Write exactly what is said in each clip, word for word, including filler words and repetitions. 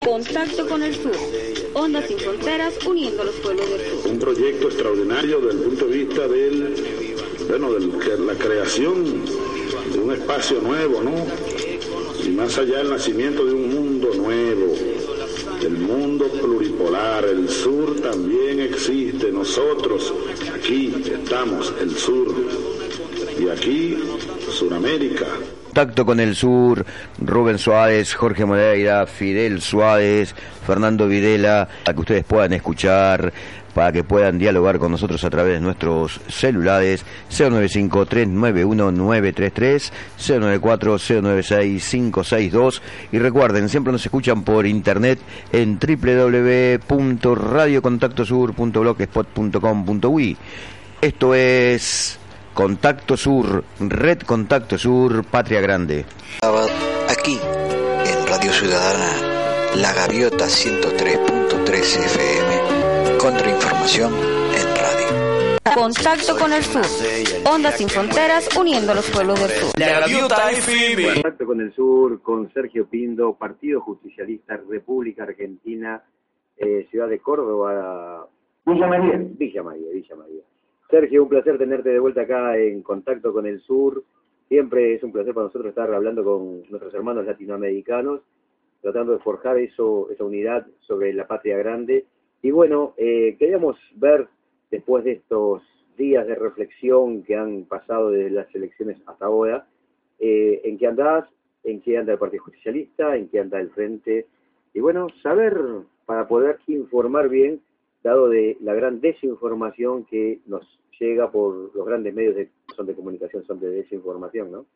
Contacto con el Sur. Ondas sin fronteras uniendo los pueblos del sur. Un proyecto extraordinario desde el punto de vista del, bueno, de la creación de un espacio nuevo, ¿no? Y más allá del nacimiento de un mundo nuevo, el mundo pluripolar. El sur también existe. Nosotros aquí estamos, el sur, y aquí Suramérica. Contacto con el Sur, Rubén Suárez, Jorge Moreira, Fidel Suárez, Fernando Videla, para que ustedes puedan escuchar, para que puedan dialogar con nosotros a través de nuestros celulares cero nueve cinco, tres nueve uno, nueve tres tres, cero nueve cuatro, cero nueve seis, cinco seis dos, y recuerden, siempre nos escuchan por internet en doble u doble u doble u punto radio contacto sur punto blogspot punto com punto uy. Esto es Contacto Sur, Red Contacto Sur, Patria Grande. Aquí, en Radio Ciudadana, La Gaviota ciento tres punto tres F M, Contrainformación en radio. Contacto con el Sur. Ondas sin fronteras uniendo los pueblos del sur. La Gaviota F M. Contacto con el Sur, con Sergio Pindo, Partido Justicialista, República Argentina, eh, Ciudad de Córdoba, Villa María. Villa María, Villa María. Sergio, un placer tenerte de vuelta acá en Contacto con el Sur. Siempre es un placer para nosotros estar hablando con nuestros hermanos latinoamericanos, tratando de forjar eso, esa unidad sobre la patria grande. Y bueno, eh, queríamos ver, después de estos días de reflexión que han pasado desde las elecciones hasta ahora, eh, en qué andás, en qué anda el Partido Justicialista, en qué anda el Frente. Y bueno, saber para poder informar bien, dado de la gran desinformación que nos llega por los grandes medios de, son de comunicación, son de desinformación, ¿no?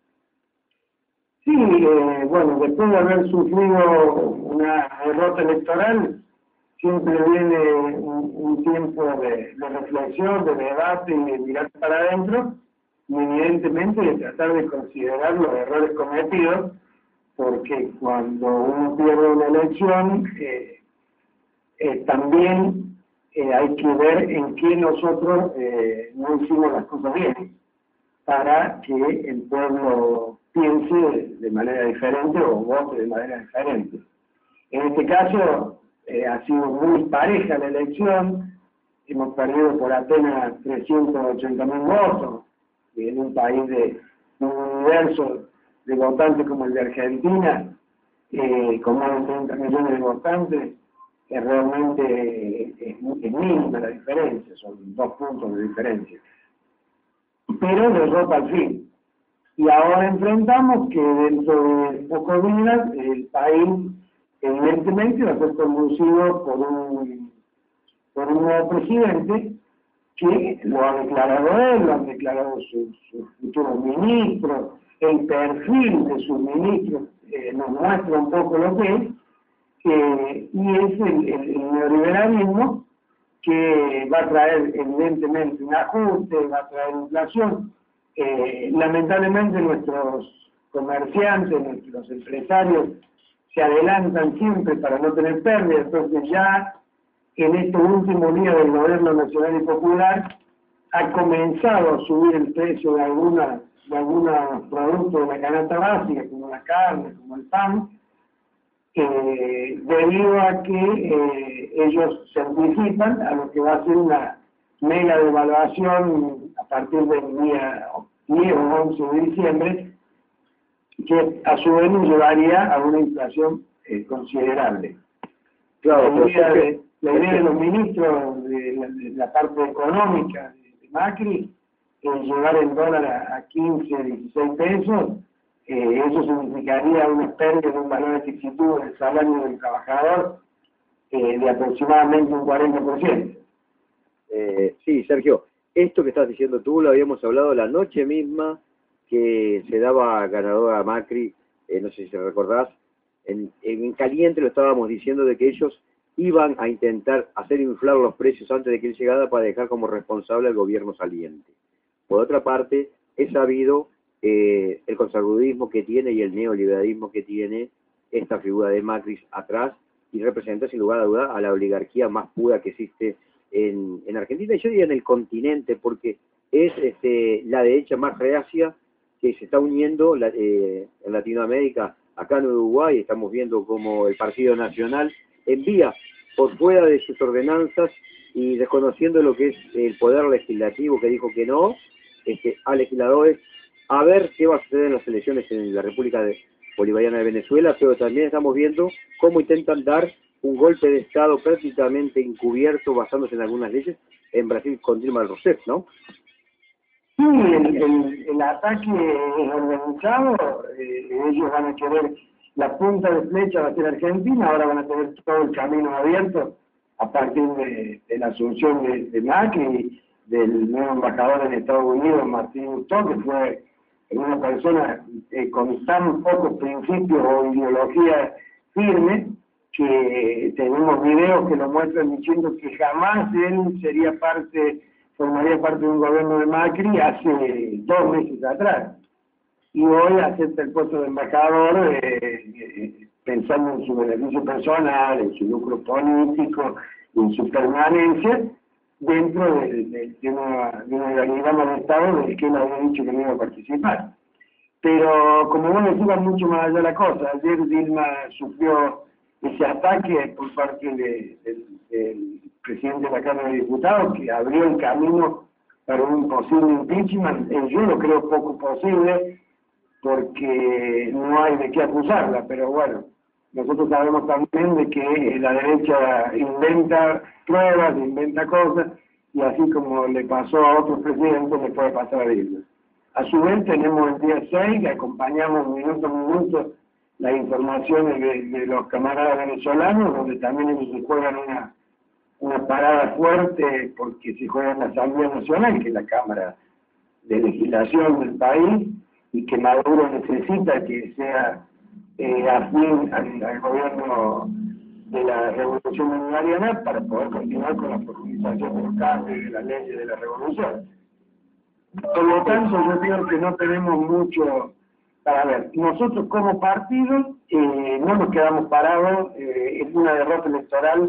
Sí, eh, bueno, después de haber sufrido una derrota electoral, siempre viene un, un tiempo de, de reflexión, de debate y de mirar para adentro, y evidentemente de tratar de considerar los errores cometidos, porque cuando uno pierde una elección, eh, eh, también Eh, hay que ver en qué nosotros eh, no hicimos las cosas bien, para que el pueblo piense de, de manera diferente o vote de manera diferente. En este caso, eh, ha sido muy pareja la elección, hemos perdido por apenas trescientos ochenta mil votos, en un país de un universo de votantes como el de Argentina, eh, con más de treinta millones de votantes, que realmente es, es mínima la diferencia, son dos puntos de diferencia. Pero derrota al fin. Y ahora enfrentamos que dentro de pocos días el país evidentemente va a ser conducido por un, por un nuevo presidente que lo ha declarado él, lo han declarado sus su futuros ministros, el perfil de sus ministros eh, nos muestra un poco lo que es. Eh, y es el, el, el neoliberalismo que va a traer evidentemente un ajuste, va a traer inflación. Eh, lamentablemente nuestros comerciantes, nuestros empresarios se adelantan siempre para no tener pérdida, entonces ya en este último día del gobierno nacional y popular ha comenzado a subir el precio de algunas de algunos productos de la canasta básica, como la carne, como el pan, Eh, debido a que eh, ellos se anticipan a lo que va a ser una mega devaluación a partir del día diez o once de diciembre, que a su vez nos llevaría a una inflación eh, considerable. Claro, la idea de, la idea de los ministros de la, de la parte económica de, de Macri es llevar el dólar a, a quince, dieciséis pesos. Eh, eso significaría una pérdida de un valor adquisitivo del salario del trabajador eh, de aproximadamente un cuarenta por ciento. Eh, sí, Sergio, esto que estás diciendo tú lo habíamos hablado la noche misma que se daba ganador a Macri, eh, no sé si recordás, en, en caliente lo estábamos diciendo de que ellos iban a intentar hacer inflar los precios antes de que él llegara para dejar como responsable al gobierno saliente. Por otra parte, es sabido Eh, el conservadurismo que tiene y el neoliberalismo que tiene esta figura de Macri atrás, y representa sin lugar a duda a la oligarquía más pura que existe en, en Argentina, y yo diría en el continente, porque es este, la derecha más reacia que se está uniendo la, eh, en Latinoamérica Acá en Uruguay estamos viendo cómo el Partido Nacional envía por fuera de sus ordenanzas y desconociendo lo que es el poder legislativo que dijo que no, este, a legisladores a ver qué va a suceder en las elecciones en la República de Bolivariana de Venezuela, pero también estamos viendo cómo intentan dar un golpe de Estado prácticamente encubierto, basándose en algunas leyes, en Brasil con Dilma Rousseff, ¿no? Sí, el, el, el ataque es organizado, eh, ellos van a querer, la punta de flecha va a ser Argentina, ahora van a tener todo el camino abierto a partir de, de la asunción de, de Macri, del nuevo embajador en Estados Unidos, Martín Hurtado, que fue una persona eh, con tan pocos principios o ideología firme, que tenemos videos que lo muestran diciendo que jamás él sería parte, formaría parte de un gobierno de Macri hace dos meses atrás. Y hoy acepta el puesto de embajador eh, eh, pensando en su beneficio personal, en su lucro político, en su permanencia dentro de, de, de, una, de un organigrama de Estado del que él había dicho que no iba a participar. Pero como vos decís, va mucho más allá la cosa. Ayer Dilma sufrió ese ataque por parte de, de, del presidente de la Cámara de Diputados, que abrió el camino para un posible impeachment. Yo lo creo poco posible, porque no hay de qué acusarla, pero bueno, nosotros sabemos también de que la derecha inventa pruebas, inventa cosas, y así como le pasó a otros presidentes, le puede pasar a Dilma. A su vez tenemos el día seis, que acompañamos minuto a minuto las informaciones de, de los camaradas venezolanos, donde también ellos se juegan una, una parada fuerte porque se juega en la Asamblea Nacional, que es la Cámara de Legislación del país, y que Maduro necesita que sea eh, afín al, al gobierno de la Revolución Bolivariana para poder continuar con la profundización de los cambios y de las leyes de la revolución. Por lo tanto, yo creo que no tenemos mucho para ver. Nosotros como partido eh, no nos quedamos parados, eh, es una derrota electoral,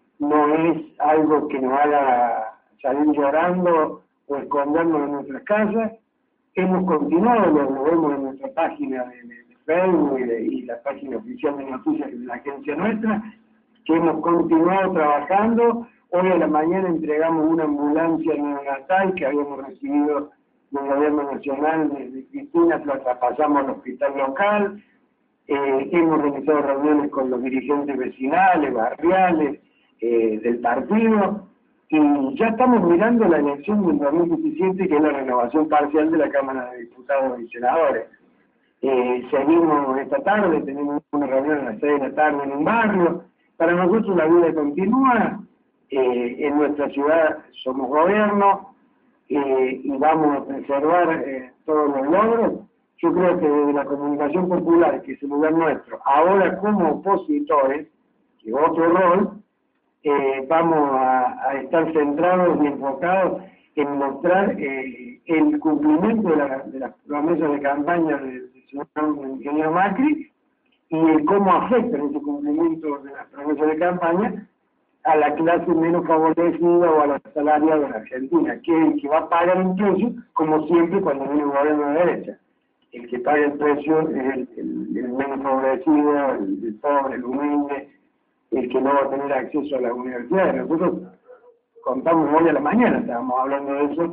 no es algo que nos haga salir llorando o escondernos en nuestras casas. Hemos continuado, lo vemos en nuestra página de, de, de Facebook y, de, y la página oficial de noticias de la agencia nuestra, que hemos continuado trabajando. Hoy a la mañana entregamos una ambulancia neonatal que habíamos recibido del gobierno nacional de, de Cristina, la traspasamos al hospital local. Eh, hemos realizado reuniones con los dirigentes vecinales, barriales, eh, del partido. Y ya estamos mirando la elección del dos mil diecisiete, que es la renovación parcial de la Cámara de Diputados y Senadores. Eh, seguimos esta tarde, tenemos una reunión a las seis de la tarde en un barrio. Para nosotros la vida continúa, eh, en nuestra ciudad somos gobierno, eh, y vamos a preservar eh, todos los logros. Yo creo que desde la comunicación popular, que es el lugar nuestro, ahora como opositores, que es otro rol, Eh, vamos a, a estar centrados y enfocados en mostrar eh, el cumplimiento de, la, de las promesas de campaña del señor ingeniero Macri y el cómo afecta ese cumplimiento de las promesas de campaña a la clase menos favorecida o a la asalariada de la Argentina, que es el que va a pagar el precio, como siempre cuando viene un gobierno de derecha. El que paga el precio es el, el, el menos favorecido, el, el pobre, el humilde, el que no va a tener acceso a las universidades. Nosotros contamos hoy a la mañana, estábamos hablando de eso,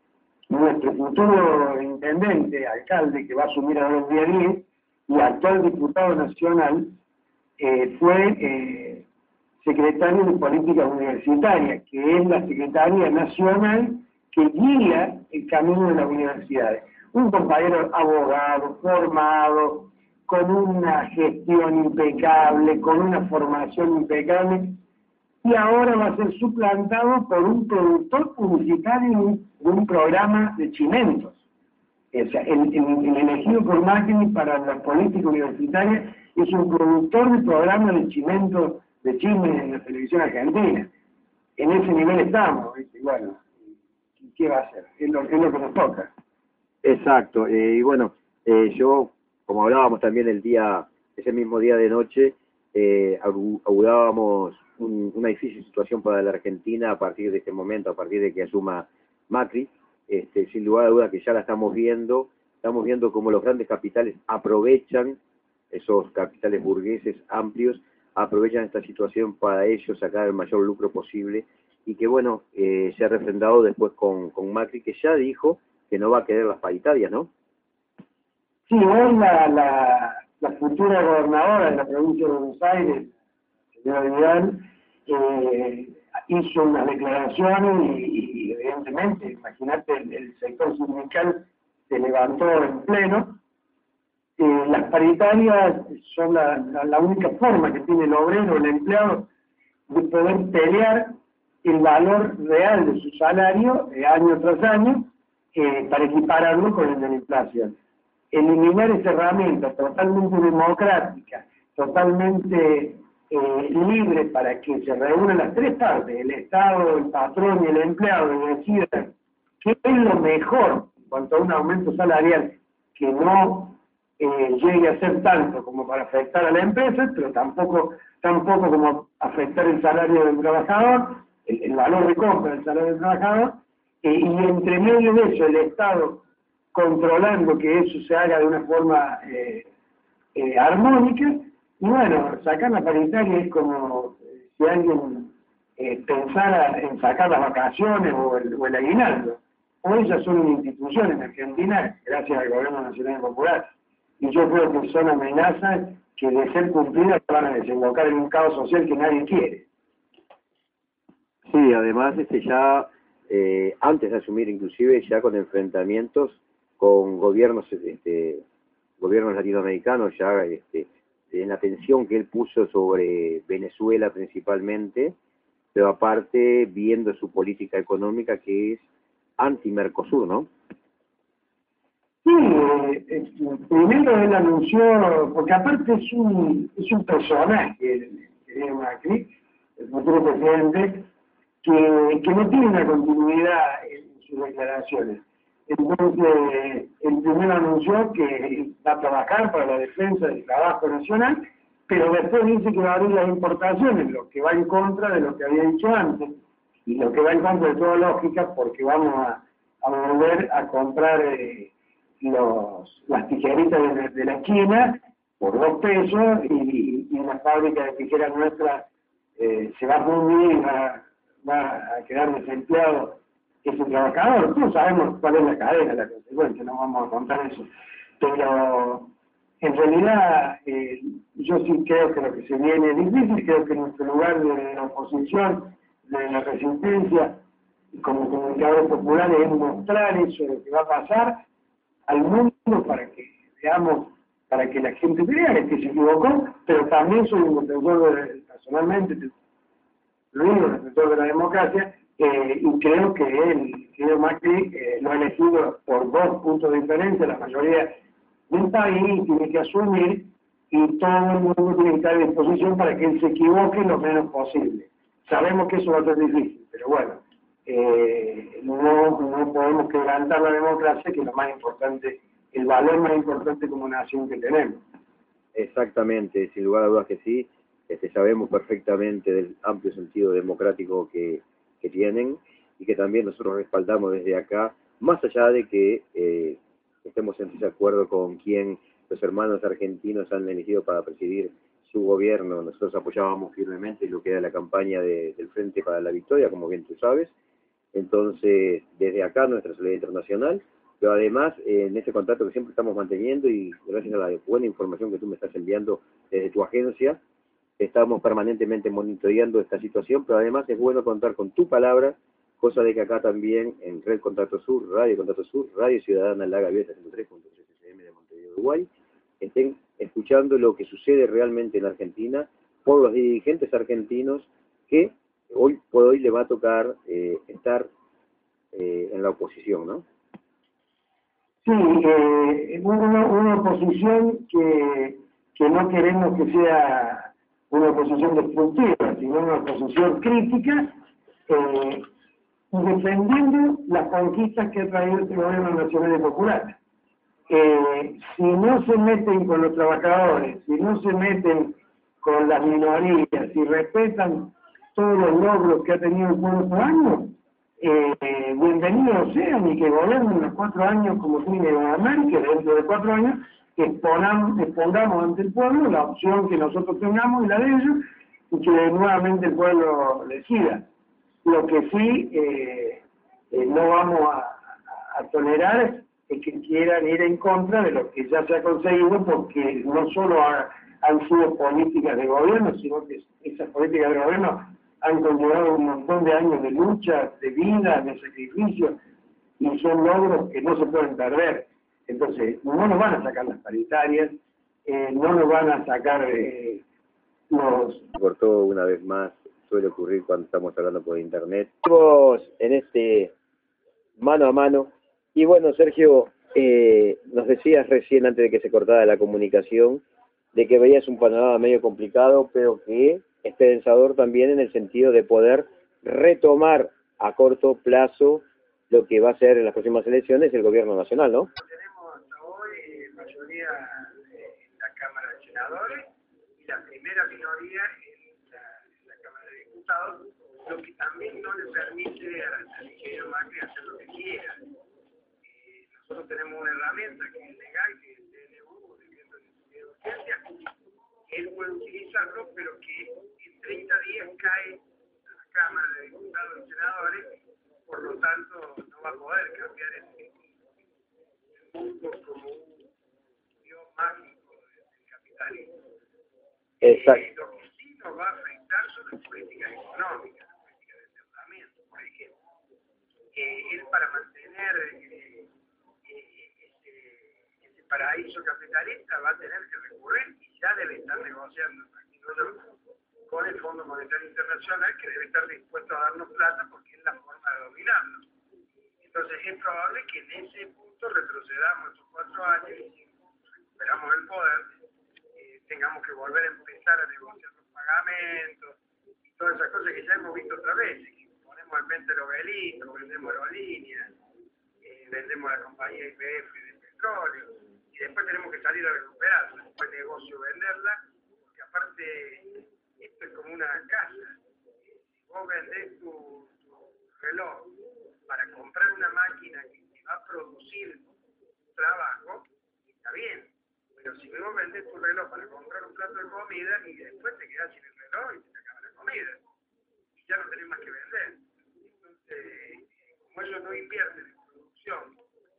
nuestro futuro intendente, alcalde, que va a asumir ahora el día diez, y actual diputado nacional, eh, fue eh, secretario de Política Universitaria, que es la Secretaría Nacional que guía el camino de las universidades. Un compañero abogado, formado, con una gestión impecable, con una formación impecable, y ahora va a ser suplantado por un productor publicitario de un programa de chimentos. O sea, el, el, el elegido por Macri para la política universitaria es un productor de programas de chimentos de chismes en la televisión argentina. En ese nivel estamos, ¿viste? Bueno, ¿qué va a hacer? Es lo, es lo que nos toca. Exacto, eh, y bueno, eh, yo... como hablábamos también el día, ese mismo día de noche, eh, augurábamos un, una difícil situación para la Argentina a partir de este momento, a partir de que asuma Macri. Este, sin lugar a duda que ya la estamos viendo, estamos viendo cómo los grandes capitales aprovechan esos capitales burgueses amplios aprovechan esta situación para ellos sacar el mayor lucro posible, y que bueno, eh, se ha refrendado después con, con Macri, que ya dijo que no va a querer las paritarias, ¿no? Sí, hoy la, la, la futura gobernadora de la provincia de Buenos Aires, señora Vidal, eh, hizo unas declaraciones y, y evidentemente, imagínate, el, el sector sindical se levantó en pleno. Eh, las paritarias son la, la, la única forma que tiene el obrero, el empleado, de poder pelear el valor real de su salario eh, año tras año eh, para equipararlo con el de la inflación. Eliminar esa herramienta totalmente democrática, totalmente eh, libre para que se reúnan las tres partes, el Estado, el patrón y el empleado, y decidan qué es lo mejor en cuanto a un aumento salarial que no eh, llegue a ser tanto como para afectar a la empresa, pero tampoco, tampoco como afectar el salario del trabajador, el, el valor de compra del salario del trabajador, eh, y entre medio de eso el Estado controlando que eso se haga de una forma eh, eh, armónica. Y bueno, sacar la paritaria es como eh, si alguien eh, pensara en sacar las vacaciones o el, o el aguinaldo. Hoy ellas son una institución en Argentina, gracias al Gobierno Nacional y Popular. Y yo creo que son amenazas que, de ser cumplidas, van a desembocar en un caos social que nadie quiere. Sí, además este ya, eh, antes de asumir inclusive, ya con enfrentamientos con gobiernos este, gobiernos latinoamericanos, ya este, en la tensión que él puso sobre Venezuela principalmente, pero aparte viendo su política económica que es anti-Mercosur, ¿no? Sí, eh, eh, primero él anunció, porque aparte es un, es un personaje, el, el Macri, el futuro presidente, que, que no tiene una continuidad en sus declaraciones. Entonces, el primero anunció que va a trabajar para la defensa del trabajo nacional, pero después dice que va a abrir las importaciones, lo que va en contra de lo que había dicho antes, y lo que va en contra de toda lógica, porque vamos a, a volver a comprar eh, los, las tijeritas de, de la esquina por dos pesos, y, y una fábrica de tijeras nuestra eh, se va a fundir y va, va a quedar desempleado ese trabajador. Todos sabemos cuál es la cadena, la consecuencia, no vamos a contar eso. Pero en realidad eh, yo sí creo que lo que se viene es difícil, creo que nuestro lugar de la oposición, de la resistencia, como comunicadores populares, es mostrar eso, lo que va a pasar al mundo para que veamos, para que la gente vea que se equivocó, pero también soy un defensor, de, personalmente, lo digo, defensor de la democracia. Eh, y creo que él, señor Macri, eh, lo ha elegido por dos puntos de diferencia, la mayoría del país tiene que asumir, y todo el mundo tiene que estar a disposición para que él se equivoque lo menos posible. Sabemos que eso va a ser difícil, pero bueno, eh, no, no podemos quebrantar la democracia, que es lo más importante, el valor más importante como nación que tenemos. Exactamente, sin lugar a dudas que sí. Este, sabemos perfectamente del amplio sentido democrático que que tienen, y que también nosotros respaldamos desde acá, más allá de que eh, estemos en desacuerdo con quien los hermanos argentinos han elegido para presidir su gobierno. Nosotros apoyábamos firmemente lo que era la campaña de, del Frente para la Victoria, como bien tú sabes. Entonces, desde acá nuestra solidaridad internacional, pero además eh, en ese contacto que siempre estamos manteniendo, y gracias a la buena información que tú me estás enviando desde tu agencia, estamos permanentemente monitoreando esta situación, pero además es bueno contar con tu palabra, cosa de que acá también en Red Contacto Sur, Radio Contacto Sur, Radio Ciudadana La Gaviota ciento tres punto tres F M de Montevideo, Uruguay, estén escuchando lo que sucede realmente en Argentina por los dirigentes argentinos que hoy por hoy le va a tocar eh, estar eh, en la oposición, ¿no? Sí, eh, una, una oposición que, que no queremos que sea una oposición destructiva, sino una oposición crítica, eh, defendiendo las conquistas que ha traído este gobierno nacional y popular. Eh, si no se meten con los trabajadores, si no se meten con las minorías, si respetan todos los logros que ha tenido el pueblo por años, eh, bienvenidos sean, y que gobiernen los cuatro años como tiene América, dentro de cuatro años que exponamos, expongamos ante el pueblo la opción que nosotros tengamos y la de ellos, y que nuevamente el pueblo decida. Lo que sí eh, eh, no vamos a, a, a tolerar es que quieran ir en contra de lo que ya se ha conseguido, porque no solo ha, han sido políticas de gobierno, sino que esas políticas de gobierno han conllevado un montón de años de lucha, de vida, de sacrificio, y son logros que no se pueden perder. Entonces, no nos van a sacar las paritarias, eh, no nos van a sacar eh, los... Cortó una vez más, suele ocurrir cuando estamos hablando por internet. Estamos en este mano a mano, y bueno, Sergio, eh, nos decías recién, antes de que se cortara la comunicación, de que veías un panorama medio complicado, pero que esperanzador también en el sentido de poder retomar a corto plazo lo que va a ser en las próximas elecciones el gobierno nacional, ¿no? Tenemos hasta hoy mayoría en la Cámara de Senadores y la primera minoría en la, en la Cámara de Diputados, lo que también no le permite al ingeniero Macri hacer lo que quiera. Eh, nosotros tenemos una herramienta que es legal, que es el D N U, decreto de urgencia. Él puede utilizarlo, pero que en treinta días cae a la Cámara de Diputados y Senadores, por lo tanto no va a poder cambiar el, el mundo como un dios mágico del capitalismo. Exacto. Eh, lo que sí nos va a afectar son las políticas económicas, las políticas de endeudamiento, por ejemplo. Eh, él para mantener eh, eh, ese, ese paraíso capitalista va a tener que recurrir, y ya debe estar negociando con el Fondo Monetario Internacional, que debe estar dispuesto a darnos plata porque es la forma de dominarnos. Entonces es probable que en ese punto retrocedamos estos cuatro años y si recuperamos el poder, eh, tengamos que volver a empezar a negociar los pagamentos y todas esas cosas que ya hemos visto otra vez. Que ponemos en venta el Obelito, vendemos aerolíneas, eh, vendemos la compañía Y P F de petróleo, y después tenemos que salir a recuperarla. Después negocio venderla, porque aparte esto es como una casa. Si vos vendés tu, tu reloj para comprar una máquina que te va a producir trabajo, está bien. Pero si vos vendés tu reloj para comprar un plato de comida y después te quedás sin el reloj y se te acaba la comida, y ya no tenés más que vender. Entonces, como ellos no invierten en producción,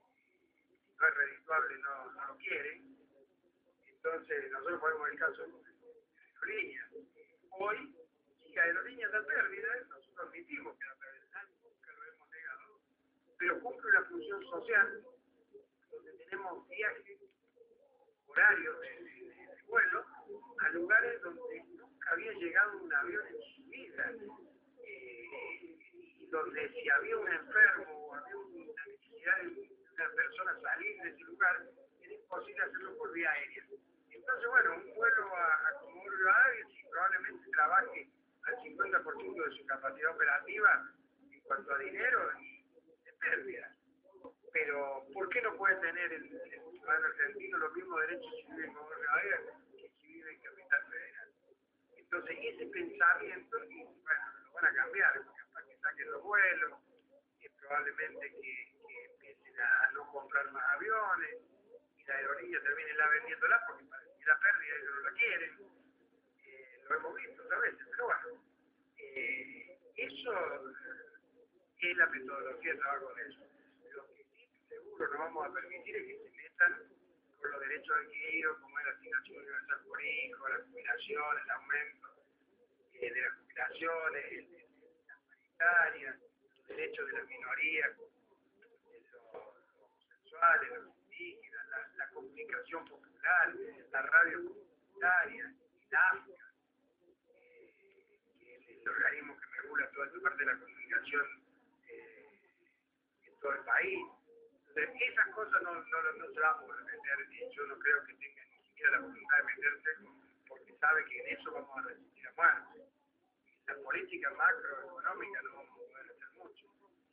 no es redituable, no, no lo quieren, entonces nosotros ponemos el caso de aerolíneas. Hoy, si la aerolínea da pérdida, nosotros admitimos que da pérdida, nunca lo hemos negado, pero cumple una función social donde tenemos viajes, horarios de, de, de vuelo, a lugares donde nunca había llegado un avión en su vida, eh, y donde si había un enfermo o había una necesidad de una persona salir de ese lugar, era imposible hacerlo por vía aérea. Entonces, bueno, un vuelo a, a Comodoro Rivadavia, si probablemente trabaje al cincuenta por ciento de su capacidad operativa en cuanto a dinero, y de pérdida. Pero, ¿por qué no puede tener el, el ciudadano argentino los mismos derechos si vive en Comodoro Rivadavia que si vive en Capital Federal? Entonces, ese pensamiento, y bueno, lo van a cambiar, capaz que saquen los vuelos, y probablemente que, que empiecen a no comprar más aviones, y la aerolínea termine la vendiéndola porque para que la pérdida ellos no la quieren. Eh, lo hemos visto otras veces, pero bueno, eh, eso es la metodología de trabajo de ellos. Lo que sí seguro no vamos a permitir es que se metan con los derechos adquiridos, como es la asignación universal por hijo, la jubilación, el aumento eh, de las jubilaciones, el, el, las paritarias, los derechos de las minorías, de los, los homosexuales, los indígenas, la, la comunicación popular, la radio comunitaria, la AFCA, eh, que es el organismo que regula toda esta parte de la comunicación eh, en todo el país. Entonces, esas cosas no, no, no se van a poder meter, y yo no creo que tengan ni siquiera la voluntad de meterse, porque sabe que en eso vamos a resistir a muerte. La política macroeconómica no vamos a poder hacer mucho,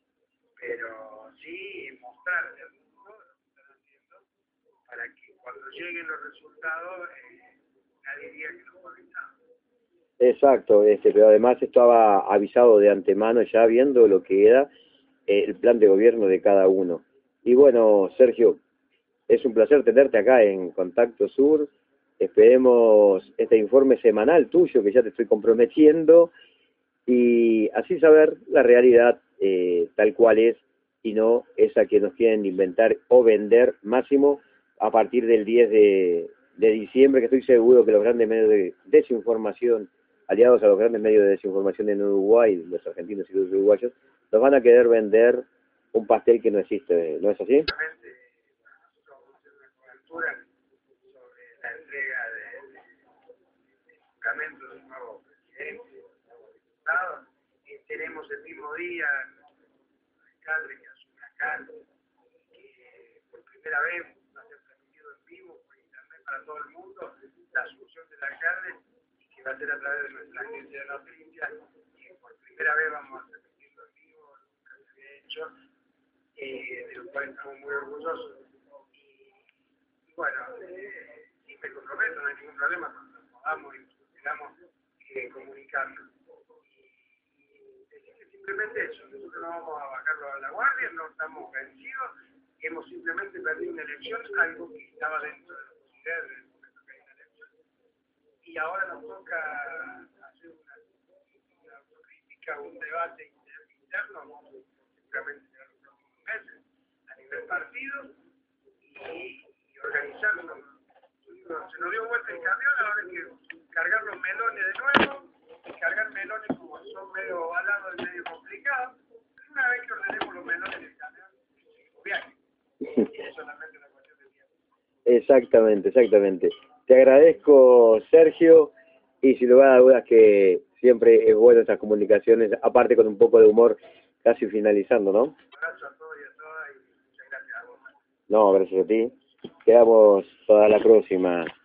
pero sí mostrarle al mundo lo que están haciendo para que cuando lleguen los resultados eh, nadie diga que no fue avisado. Exacto, este, pero además estaba avisado de antemano ya viendo lo que era eh, el plan de gobierno de cada uno. Y bueno, Sergio, es un placer tenerte acá en Contacto Sur. Esperemos este informe semanal tuyo, que ya te estoy comprometiendo, y así saber la realidad eh, tal cual es, y no esa que nos quieren inventar o vender, máximo a partir del diez de, de diciembre, que estoy seguro que los grandes medios de desinformación, aliados a los grandes medios de desinformación en Uruguay, los argentinos y los uruguayos, nos van a querer vender un pastel que no existe, ¿no es así? Sobre la entrega de medicamentos del nuevo presidente, del nuevo diputado, eh, tenemos el mismo día al alcalde que asume acá, que por primera vez va a ser transmitido en vivo por internet para todo el mundo, la asunción del alcalde, y que va a ser a través de nuestra agencia de noticias, que por primera vez vamos a transmitirlo en vivo, nunca se había hecho, eh, de lo cual estamos muy orgullosos. Bueno, eh, sí me comprometo, no hay ningún problema cuando podamos y queramos eh, comunicarlo. Y decirle simplemente eso, nosotros no vamos a bajarlo a la guardia, no estamos vencidos, hemos simplemente perdido una elección, algo que estaba dentro de la posibilidad en el momento que hay una elección. Y ahora nos toca hacer una, una autocrítica, un debate interno, seguramente en los próximos meses, a nivel partido, y organizarnos. Se nos dio vuelta el camión, ahora hay que cargar los melones de nuevo, cargar melones como son medio ovalados y medio complicados, pero una vez que ordenemos los melones del camión, seguimos viaje. Es solamente una cuestión de tiempo. Exactamente, exactamente. Te agradezco, Sergio, y sin lugar a dudas que siempre es bueno estas comunicaciones, aparte con un poco de humor, casi finalizando, ¿no? Un abrazo a todos y a todas y muchas gracias a vos. No, gracias a ti. Quedamos para la próxima.